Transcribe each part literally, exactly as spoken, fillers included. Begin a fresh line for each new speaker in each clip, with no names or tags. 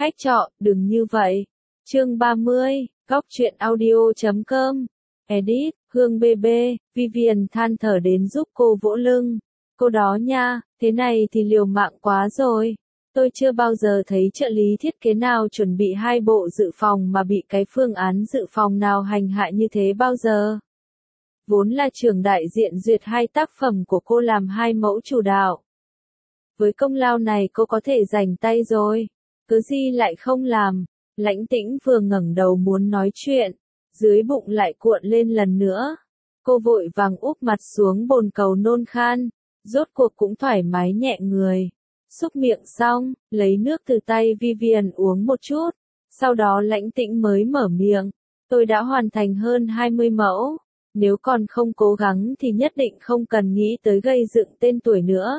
khách trọ, đừng như vậy. Chương ba mươi, góc truyện audio chấm com. Edit, Hương bê bê, Vivian than thở đến giúp cô vỗ lưng. Cô đó nha, thế này thì liều mạng quá rồi. Tôi chưa bao giờ thấy trợ lý thiết kế nào chuẩn bị hai bộ dự phòng mà bị cái phương án dự phòng nào hành hạ như thế bao giờ. Vốn là trưởng đại diện duyệt hai tác phẩm của cô làm hai mẫu chủ đạo. Với công lao này cô có thể rảnh tay rồi. Cứ gì lại không làm. Lãnh Tĩnh vừa ngẩng đầu muốn nói chuyện, dưới bụng lại cuộn lên lần nữa. Cô vội vàng úp mặt xuống bồn cầu nôn khan, rốt cuộc cũng thoải mái nhẹ người. Xúc miệng xong, lấy nước từ tay Vivian uống một chút, sau đó Lãnh Tĩnh mới mở miệng. Tôi đã hoàn thành hơn hai mươi mẫu, nếu còn không cố gắng thì nhất định không cần nghĩ tới gây dựng tên tuổi nữa.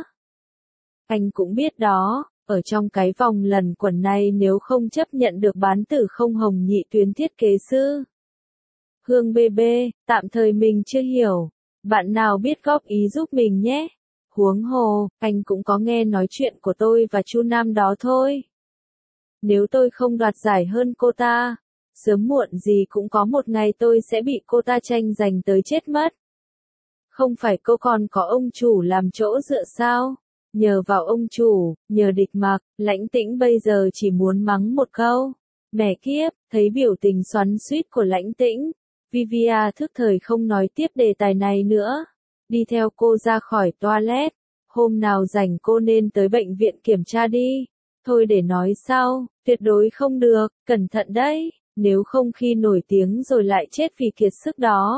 Anh cũng biết đó. Ở trong cái vòng lần quẩn này nếu không chấp nhận được bán tử không hồng nhị tuyến thiết kế sư. Hương bê bê, tạm thời mình chưa hiểu. Bạn nào biết góp ý giúp mình nhé. Huống hồ, anh cũng có nghe nói chuyện của tôi và Chu Nam đó thôi. Nếu tôi không đoạt giải hơn cô ta, sớm muộn gì cũng có một ngày tôi sẽ bị cô ta tranh giành tới chết mất. Không phải cô còn có ông chủ làm chỗ dựa sao? Nhờ vào ông chủ, nhờ địch mặc, Lãnh Tĩnh bây giờ chỉ muốn mắng một câu. Mẹ kiếp, thấy biểu tình xoắn xuýt của Lãnh Tĩnh, Vivia thức thời không nói tiếp đề tài này nữa. Đi theo cô ra khỏi toilet. Hôm nào rảnh cô nên tới bệnh viện kiểm tra đi. Thôi để nói sau, tuyệt đối không được, cẩn thận đấy, nếu không khi nổi tiếng rồi lại chết vì kiệt sức đó.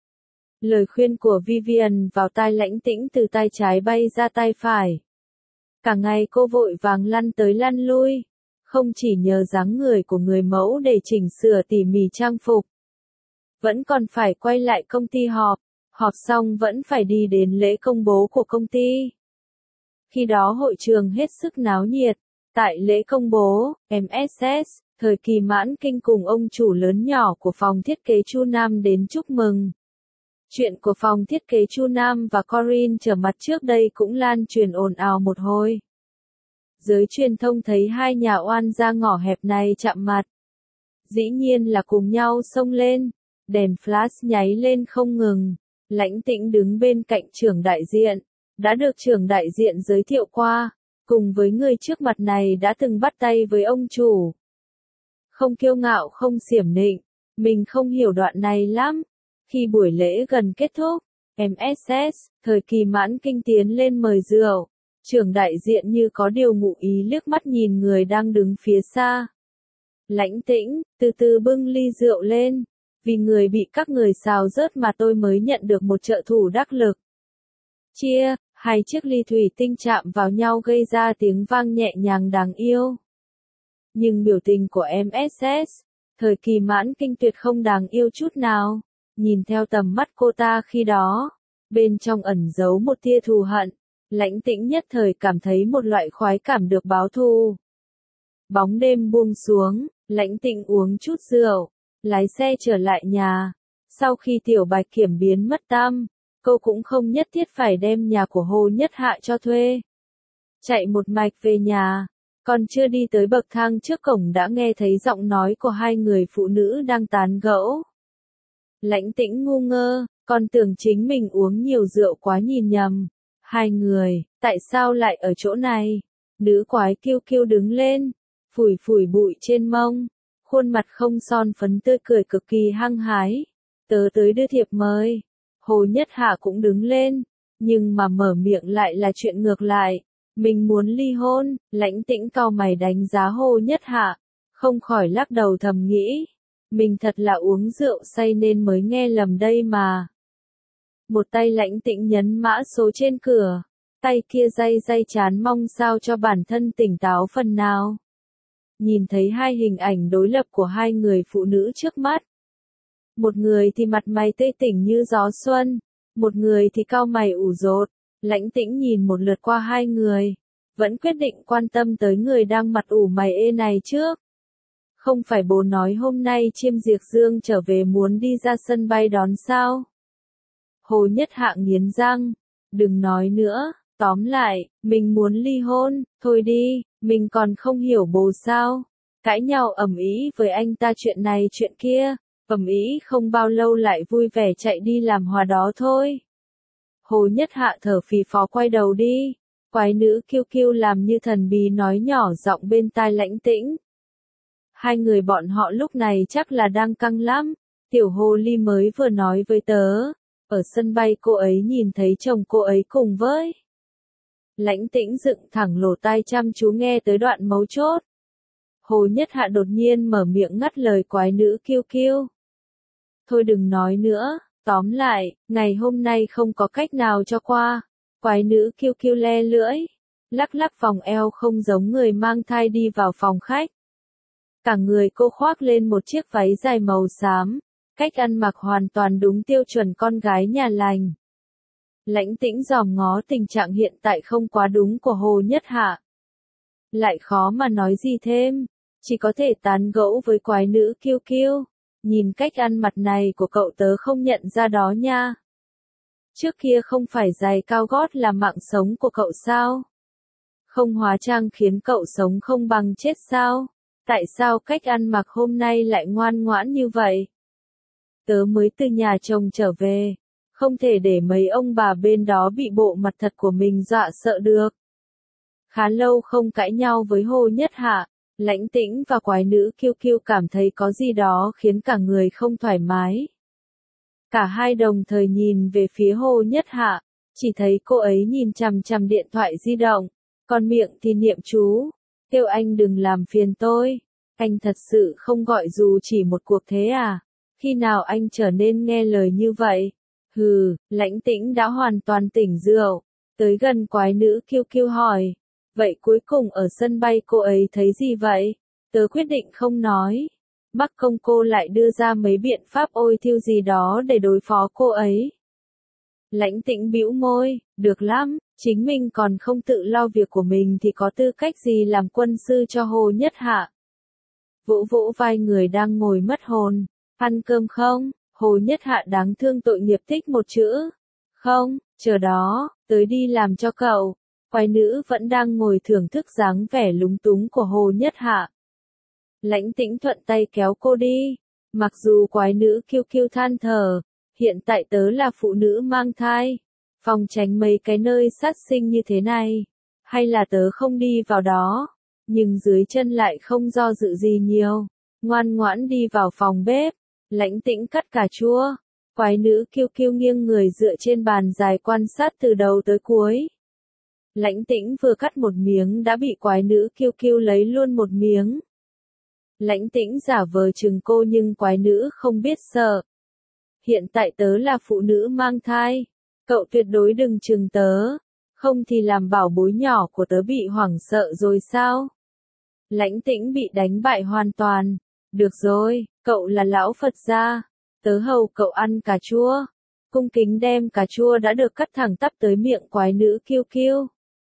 Lời khuyên của Vivian vào tai Lãnh Tĩnh từ tai trái bay ra tai phải. Cả ngày cô vội vàng lăn tới lăn lui, không chỉ nhờ dáng người của người mẫu để chỉnh sửa tỉ mỉ trang phục, vẫn còn phải quay lại công ty họp, họp xong vẫn phải đi đến lễ công bố của công ty. Khi đó hội trường hết sức náo nhiệt, tại lễ công bố, em ét ét, thời kỳ mãn kinh cùng ông chủ lớn nhỏ của phòng thiết kế Chu Nam đến chúc mừng. Chuyện của phòng thiết kế Chu Nam và Corinne trở mặt trước đây cũng lan truyền ồn ào một hồi. Giới truyền thông thấy hai nhà oan gia ngõ hẹp này chạm mặt. Dĩ nhiên là cùng nhau xông lên, đèn flash nháy lên không ngừng. Lãnh Tĩnh đứng bên cạnh trưởng đại diện, đã được trưởng đại diện giới thiệu qua, cùng với người trước mặt này đã từng bắt tay với ông chủ. Không kiêu ngạo không xiểm nịnh, mình không hiểu đoạn này lắm. Khi buổi lễ gần kết thúc, em ét ét, thời kỳ mãn kinh tiến lên mời rượu, trưởng đại diện như có điều ngụ ý liếc mắt nhìn người đang đứng phía xa. Lãnh Tĩnh, từ từ bưng ly rượu lên, vì người bị các người xào rớt mà tôi mới nhận được một trợ thủ đắc lực. Chia, hai chiếc ly thủy tinh chạm vào nhau gây ra tiếng vang nhẹ nhàng đáng yêu. Nhưng biểu tình của em ét ét, thời kỳ mãn kinh tuyệt không đáng yêu chút nào. Nhìn theo tầm mắt cô ta khi đó, bên trong ẩn giấu một tia thù hận, Lãnh Tĩnh nhất thời cảm thấy một loại khoái cảm được báo thù. Bóng đêm buông xuống, Lãnh Tĩnh uống chút rượu, lái xe trở lại nhà. Sau khi Tiểu Bạch Kiểm biến mất tăm, cô cũng không nhất thiết phải đem nhà của Hồ Nhất Hạ cho thuê. Chạy một mạch về nhà, còn chưa đi tới bậc thang trước cổng đã nghe thấy giọng nói của hai người phụ nữ đang tán gẫu. Lãnh Tĩnh ngu ngơ, còn tưởng chính mình uống nhiều rượu quá nhìn nhầm. Hai người, tại sao lại ở chỗ này? Nữ quái kiêu kiêu đứng lên, phủi phủi bụi trên mông, khuôn mặt không son phấn tươi cười cực kỳ hăng hái. Tớ tới đưa thiệp mời. Hồ Nhất Hạ cũng đứng lên, nhưng mà mở miệng lại là chuyện ngược lại. Mình muốn ly hôn. Lãnh Tĩnh cau mày đánh giá Hồ Nhất Hạ, không khỏi lắc đầu thầm nghĩ. Mình thật là uống rượu say nên mới nghe lầm đây mà. Một tay Lãnh Tĩnh nhấn mã số trên cửa, tay kia day day chán mong sao cho bản thân tỉnh táo phần nào. Nhìn thấy hai hình ảnh đối lập của hai người phụ nữ trước mắt. Một người thì mặt mày tươi tỉnh như gió xuân, một người thì cau mày ủ rột. Lãnh Tĩnh nhìn một lượt qua hai người, vẫn quyết định quan tâm tới người đang mặt ủ mày ê này trước. Không phải bố nói hôm nay Chiêm Diệt Dương trở về muốn đi ra sân bay đón sao? Hồ Nhất Hạ nghiến răng, đừng nói nữa, tóm lại, mình muốn ly hôn, thôi đi, mình còn không hiểu bố sao? cãi nhau ầm ĩ với anh ta chuyện này chuyện kia, ầm ĩ không bao lâu lại vui vẻ chạy đi làm hòa đó thôi. Hồ Nhất Hạ thở phì phò quay đầu đi, quái nữ Kiêu Kiêu làm như thần bí nói nhỏ giọng bên tai Lãnh Tĩnh. Hai người bọn họ lúc này chắc là đang căng lắm, tiểu hồ ly mới vừa nói với tớ, ở sân bay cô ấy nhìn thấy chồng cô ấy cùng với. Lãnh Tĩnh dựng thẳng lỗ tai chăm chú nghe tới đoạn mấu chốt. Hồ Nhất Hạ đột nhiên mở miệng ngắt lời quái nữ Kiêu Kiêu. Thôi đừng nói nữa, tóm lại, ngày hôm nay không có cách nào cho qua. Quái nữ Kiêu Kiêu le lưỡi, lắc lắc vòng eo không giống người mang thai đi vào phòng khách. Cả người cô khoác lên một chiếc váy dài màu xám, cách ăn mặc hoàn toàn đúng tiêu chuẩn con gái nhà lành. Lãnh Tĩnh dòm ngó tình trạng hiện tại không quá đúng của Hồ Nhất Hạ. Lại khó mà nói gì thêm, chỉ có thể tán gẫu với quái nữ Kiêu Kiêu. Nhìn cách ăn mặc này của cậu tớ không nhận ra đó nha. Trước kia không phải giày cao gót là mạng sống của cậu sao? Không hóa trang khiến cậu sống không bằng chết sao? Tại sao cách ăn mặc hôm nay lại ngoan ngoãn như vậy? Tớ mới từ nhà chồng trở về, không thể để mấy ông bà bên đó bị bộ mặt thật của mình dọa sợ được. Khá lâu không cãi nhau với Hồ Nhất Hạ, Lãnh Tĩnh và quái nữ Kiêu Kiêu cảm thấy có gì đó khiến cả người không thoải mái. Cả hai đồng thời nhìn về phía Hồ Nhất Hạ, chỉ thấy cô ấy nhìn chằm chằm điện thoại di động, còn miệng thì niệm chú, kêu anh đừng làm phiền tôi, anh thật sự không gọi dù chỉ một cuộc thế à, khi nào anh trở nên nghe lời như vậy? Hừ, Lãnh Tĩnh đã hoàn toàn tỉnh rượu, tới gần quái nữ Kiêu Kiêu hỏi, vậy cuối cùng ở sân bay cô ấy thấy gì vậy? Tớ quyết định không nói. Bắc Công cô lại đưa ra mấy biện pháp ôi thiêu gì đó để đối phó cô ấy. Lãnh Tĩnh bĩu môi, được lắm, chính mình còn không tự lo việc của mình thì có tư cách gì làm quân sư cho Hồ Nhất Hạ. Vỗ vỗ vai người đang ngồi mất hồn, ăn cơm không? Hồ Nhất Hạ đáng thương tội nghiệp tích một chữ. Không, chờ đó, tới đi làm cho cậu. Quái nữ vẫn đang ngồi thưởng thức dáng vẻ lúng túng của Hồ Nhất Hạ. Lãnh Tĩnh thuận tay kéo cô đi. Mặc dù quái nữ Kiêu Kiêu than thở, hiện tại tớ là phụ nữ mang thai, phòng tránh mấy cái nơi sát sinh như thế này, hay là tớ không đi vào đó, nhưng dưới chân lại không do dự gì nhiều, ngoan ngoãn đi vào phòng bếp. Lãnh Tĩnh cắt cà chua, quái nữ Kiêu Kiêu nghiêng người dựa trên bàn dài quan sát từ đầu tới cuối. Lãnh Tĩnh vừa cắt một miếng đã bị quái nữ Kiêu Kiêu lấy luôn một miếng. Lãnh Tĩnh giả vờ chừng cô nhưng quái nữ không biết sợ. Hiện tại tớ là phụ nữ mang thai, cậu tuyệt đối đừng chừng tớ, không thì làm bảo bối nhỏ của tớ bị hoảng sợ rồi sao? Lãnh Tĩnh bị đánh bại hoàn toàn. Được rồi, cậu là lão Phật gia, tớ hầu cậu ăn cà chua. Cung kính đem cà chua đã được cắt thẳng tắp tới miệng quái nữ Kiêu Kiêu.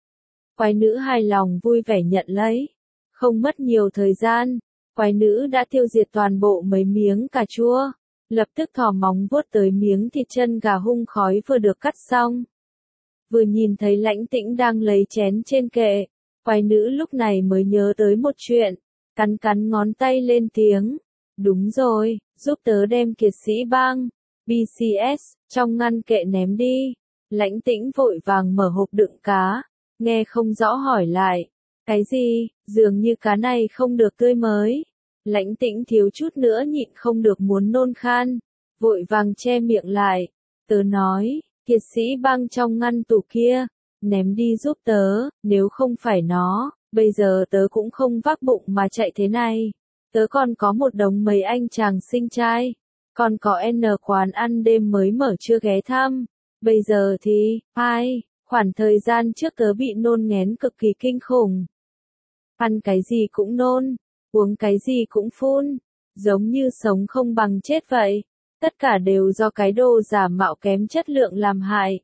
Quái nữ hài lòng vui vẻ nhận lấy. Không mất nhiều thời gian, quái nữ đã tiêu diệt toàn bộ mấy miếng cà chua, lập tức thò móng vuốt tới miếng thịt chân gà hun khói vừa được cắt xong. Vừa nhìn thấy Lãnh Tĩnh đang lấy chén trên kệ, quái nữ lúc này mới nhớ tới một chuyện, cắn cắn ngón tay lên tiếng. Đúng rồi, giúp tớ đem Kiệt Sĩ Bang, bê xê ét, trong ngăn kệ ném đi. Lãnh Tĩnh vội vàng mở hộp đựng cá, nghe không rõ hỏi lại. Cái gì, dường như cá này không được tươi mới. Lãnh Tĩnh thiếu chút nữa nhịn không được muốn nôn khan, vội vàng che miệng lại. Tớ nói, Kiệt Sĩ Bang trong ngăn tủ kia, ném đi giúp tớ, nếu không phải nó, bây giờ tớ cũng không vác bụng mà chạy thế này. Tớ còn có một đống mấy anh chàng xinh trai, còn có N quán ăn đêm mới mở chưa ghé thăm. Bây giờ thì, ai, khoảng thời gian trước tớ bị nôn nghén cực kỳ kinh khủng. Ăn cái gì cũng nôn, uống cái gì cũng phun, giống như sống không bằng chết vậy. Tất cả đều do cái đồ giả mạo kém chất lượng làm hại.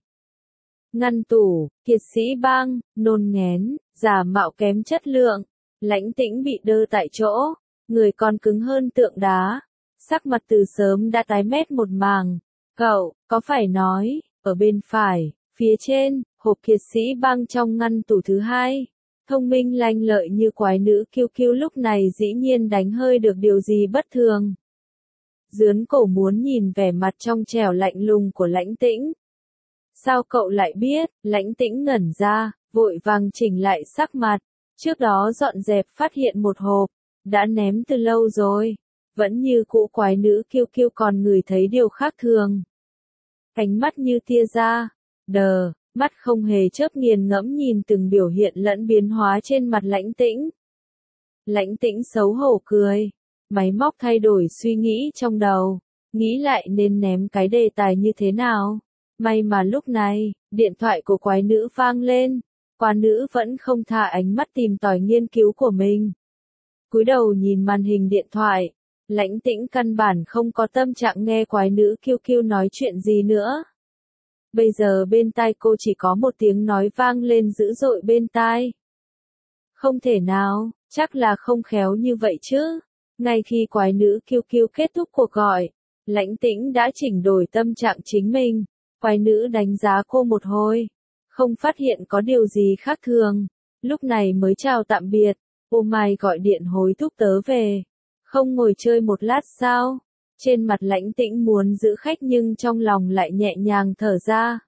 Ngăn tủ, Kiệt Sĩ Bang, nôn nghén, giả mạo kém chất lượng. Lãnh Tĩnh bị đơ tại chỗ, người còn cứng hơn tượng đá. Sắc mặt từ sớm đã tái mét một màng. Cậu, có phải nói, ở bên phải, phía trên, hộp Kiệt Sĩ Bang trong ngăn tủ thứ hai. Thông minh lanh lợi như quái nữ kiêu kiêu lúc này dĩ nhiên đánh hơi được điều gì bất thường. Dướn cổ muốn nhìn vẻ mặt trong trẻo lạnh lùng của Lãnh Tĩnh. Sao cậu lại biết? Lãnh Tĩnh ngẩn ra, vội vàng chỉnh lại sắc mặt. Trước đó dọn dẹp phát hiện một hộp, đã ném từ lâu rồi. Vẫn như cũ quái nữ kiêu kiêu còn ngửi thấy điều khác thường. Ánh mắt như tia ra, đờ, mắt không hề chớp nghiền ngẫm nhìn từng biểu hiện lẫn biến hóa trên mặt Lãnh Tĩnh. Lãnh Tĩnh xấu hổ cười, máy móc thay đổi suy nghĩ trong đầu, nghĩ lại nên ném cái đề tài như thế nào. May mà lúc này, điện thoại của quái nữ vang lên, quái nữ vẫn không thả ánh mắt tìm tòi nghiên cứu của mình. Cúi đầu nhìn màn hình điện thoại, Lãnh Tĩnh căn bản không có tâm trạng nghe quái nữ kiêu kiêu nói chuyện gì nữa. Bây giờ bên tai cô chỉ có một tiếng nói vang lên dữ dội bên tai. Không thể nào, chắc là không khéo như vậy chứ. Ngay khi quái nữ kiêu kiêu kết thúc cuộc gọi, Lãnh Tĩnh đã chỉnh đổi tâm trạng chính mình. Quái nữ đánh giá cô một hồi, không phát hiện có điều gì khác thường. Lúc này mới chào tạm biệt, ô mai gọi điện hối thúc tớ về. Không ngồi chơi một lát sao? Trên mặt Lãnh Tĩnh muốn giữ khách nhưng trong lòng lại nhẹ nhàng thở ra.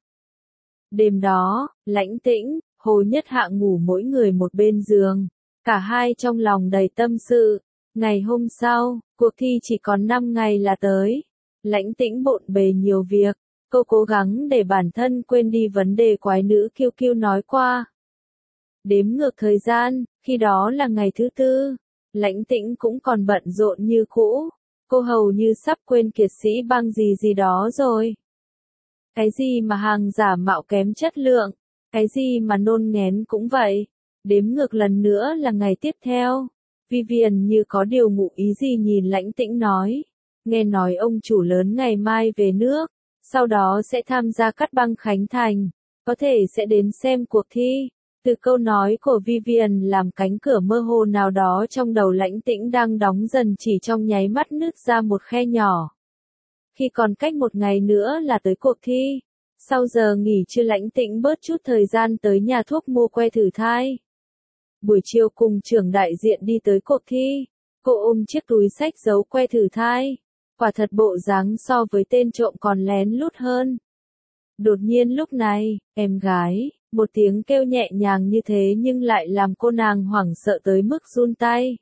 Đêm đó, Lãnh Tĩnh, Hồ Nhất Hạ ngủ mỗi người một bên giường. Cả hai trong lòng đầy tâm sự. Ngày hôm sau, cuộc thi chỉ còn năm ngày là tới. Lãnh Tĩnh bộn bề nhiều việc. Cô cố gắng để bản thân quên đi vấn đề quái nữ kiêu kiêu nói qua. Đếm ngược thời gian, khi đó là ngày thứ tư. Lãnh Tĩnh cũng còn bận rộn như cũ. Cô hầu như sắp quên kiệt sĩ băng gì gì đó rồi. Cái gì mà hàng giả mạo kém chất lượng, cái gì mà nôn nghén cũng vậy. Đếm ngược lần nữa là ngày tiếp theo. Vivian như có điều ngụ ý gì nhìn Lãnh Tĩnh nói. Nghe nói ông chủ lớn ngày mai về nước, sau đó sẽ tham gia cắt băng khánh thành, có thể sẽ đến xem cuộc thi. Từ câu nói của Vivian làm cánh cửa mơ hồ nào đó trong đầu Lãnh Tĩnh đang đóng dần chỉ trong nháy mắt nứt ra một khe nhỏ. Khi còn cách một ngày nữa là tới cuộc thi, sau giờ nghỉ trưa Lãnh Tĩnh bớt chút thời gian tới nhà thuốc mua que thử thai. Buổi chiều cùng trưởng đại diện đi tới cuộc thi, cô ôm chiếc túi xách giấu que thử thai. Quả thật bộ dáng so với tên trộm còn lén lút hơn. Đột nhiên lúc này, em gái, một tiếng kêu nhẹ nhàng như thế nhưng lại làm cô nàng hoảng sợ tới mức run tay.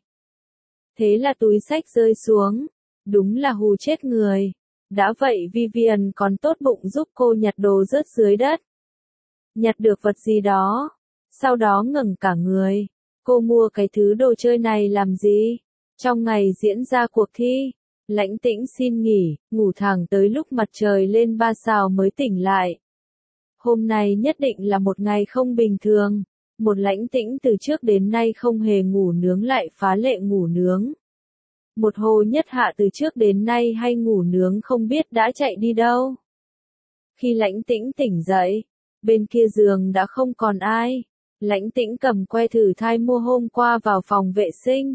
Thế là túi xách rơi xuống, đúng là hù chết người. Đã vậy Vivian còn tốt bụng giúp cô nhặt đồ rớt dưới đất. Nhặt được vật gì đó, sau đó ngẩng cả người. Cô mua cái thứ đồ chơi này làm gì? Trong ngày diễn ra cuộc thi, Lãnh Tĩnh xin nghỉ, ngủ thẳng tới lúc mặt trời lên ba sao mới tỉnh lại. Hôm nay nhất định là một ngày không bình thường. Một Lãnh Tĩnh từ trước đến nay không hề ngủ nướng lại phá lệ ngủ nướng. Một Hồ Nhất Hạ từ trước đến nay hay ngủ nướng không biết đã chạy đi đâu. Khi Lãnh Tĩnh tỉnh dậy, bên kia giường đã không còn ai. Lãnh Tĩnh cầm que thử thai mua hôm qua vào phòng vệ sinh.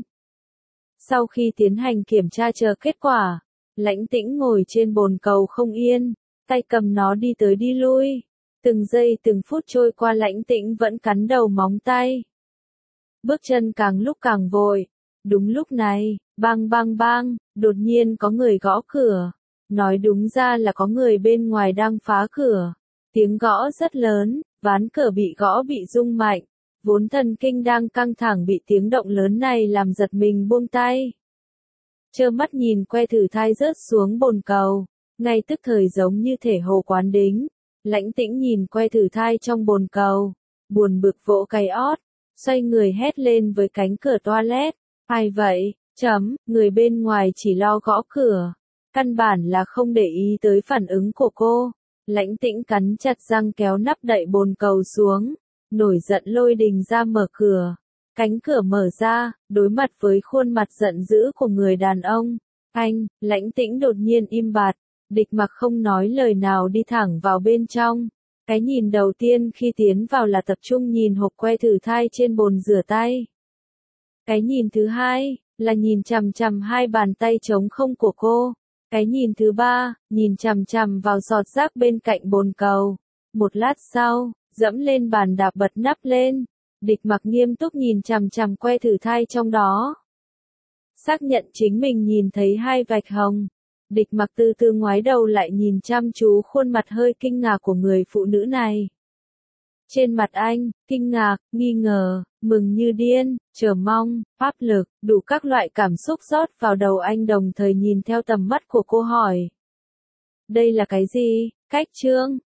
Sau khi tiến hành kiểm tra chờ kết quả, Lãnh Tĩnh ngồi trên bồn cầu không yên, tay cầm nó đi tới đi lui. Từng giây từng phút trôi qua Lãnh Tĩnh vẫn cắn đầu móng tay. Bước chân càng lúc càng vội. Đúng lúc này, bang bang bang, đột nhiên có người gõ cửa. Nói đúng ra là có người bên ngoài đang phá cửa. Tiếng gõ rất lớn, ván cửa bị gõ bị rung mạnh. Vốn thần kinh đang căng thẳng bị tiếng động lớn này làm giật mình buông tay. Trơ mắt nhìn que thử thai rớt xuống bồn cầu, ngay tức thời giống như thể hồ quán đính. Lãnh Tĩnh nhìn que thử thai trong bồn cầu, buồn bực vỗ cái ót, xoay người hét lên với cánh cửa toilet. Ai vậy? Chấm, người bên ngoài chỉ lo gõ cửa. Căn bản là không để ý tới phản ứng của cô. Lãnh Tĩnh cắn chặt răng kéo nắp đậy bồn cầu xuống. Nổi giận lôi đình ra mở cửa. Cánh cửa mở ra, đối mặt với khuôn mặt giận dữ của người đàn ông. Anh, Lãnh Tĩnh đột nhiên im bặt. Địch mặc không nói lời nào đi thẳng vào bên trong. Cái nhìn đầu tiên khi tiến vào là tập trung nhìn hộp que thử thai trên bồn rửa tay. Cái nhìn thứ hai, là nhìn chằm chằm hai bàn tay trống không của cô. Cái nhìn thứ ba, nhìn chằm chằm vào giọt rác bên cạnh bồn cầu. Một lát sau, dẫm lên bàn đạp bật nắp lên. Địch Mặc nghiêm túc nhìn chằm chằm que thử thai trong đó. Xác nhận chính mình nhìn thấy hai vạch hồng. Địch Mặc từ từ ngoái đầu lại nhìn chăm chú khuôn mặt hơi kinh ngạc của người phụ nữ này. Trên mặt anh, kinh ngạc, nghi ngờ, mừng như điên, chờ mong, áp lực, đủ các loại cảm xúc rót vào đầu anh đồng thời nhìn theo tầm mắt của cô hỏi. Đây là cái gì? Cách chương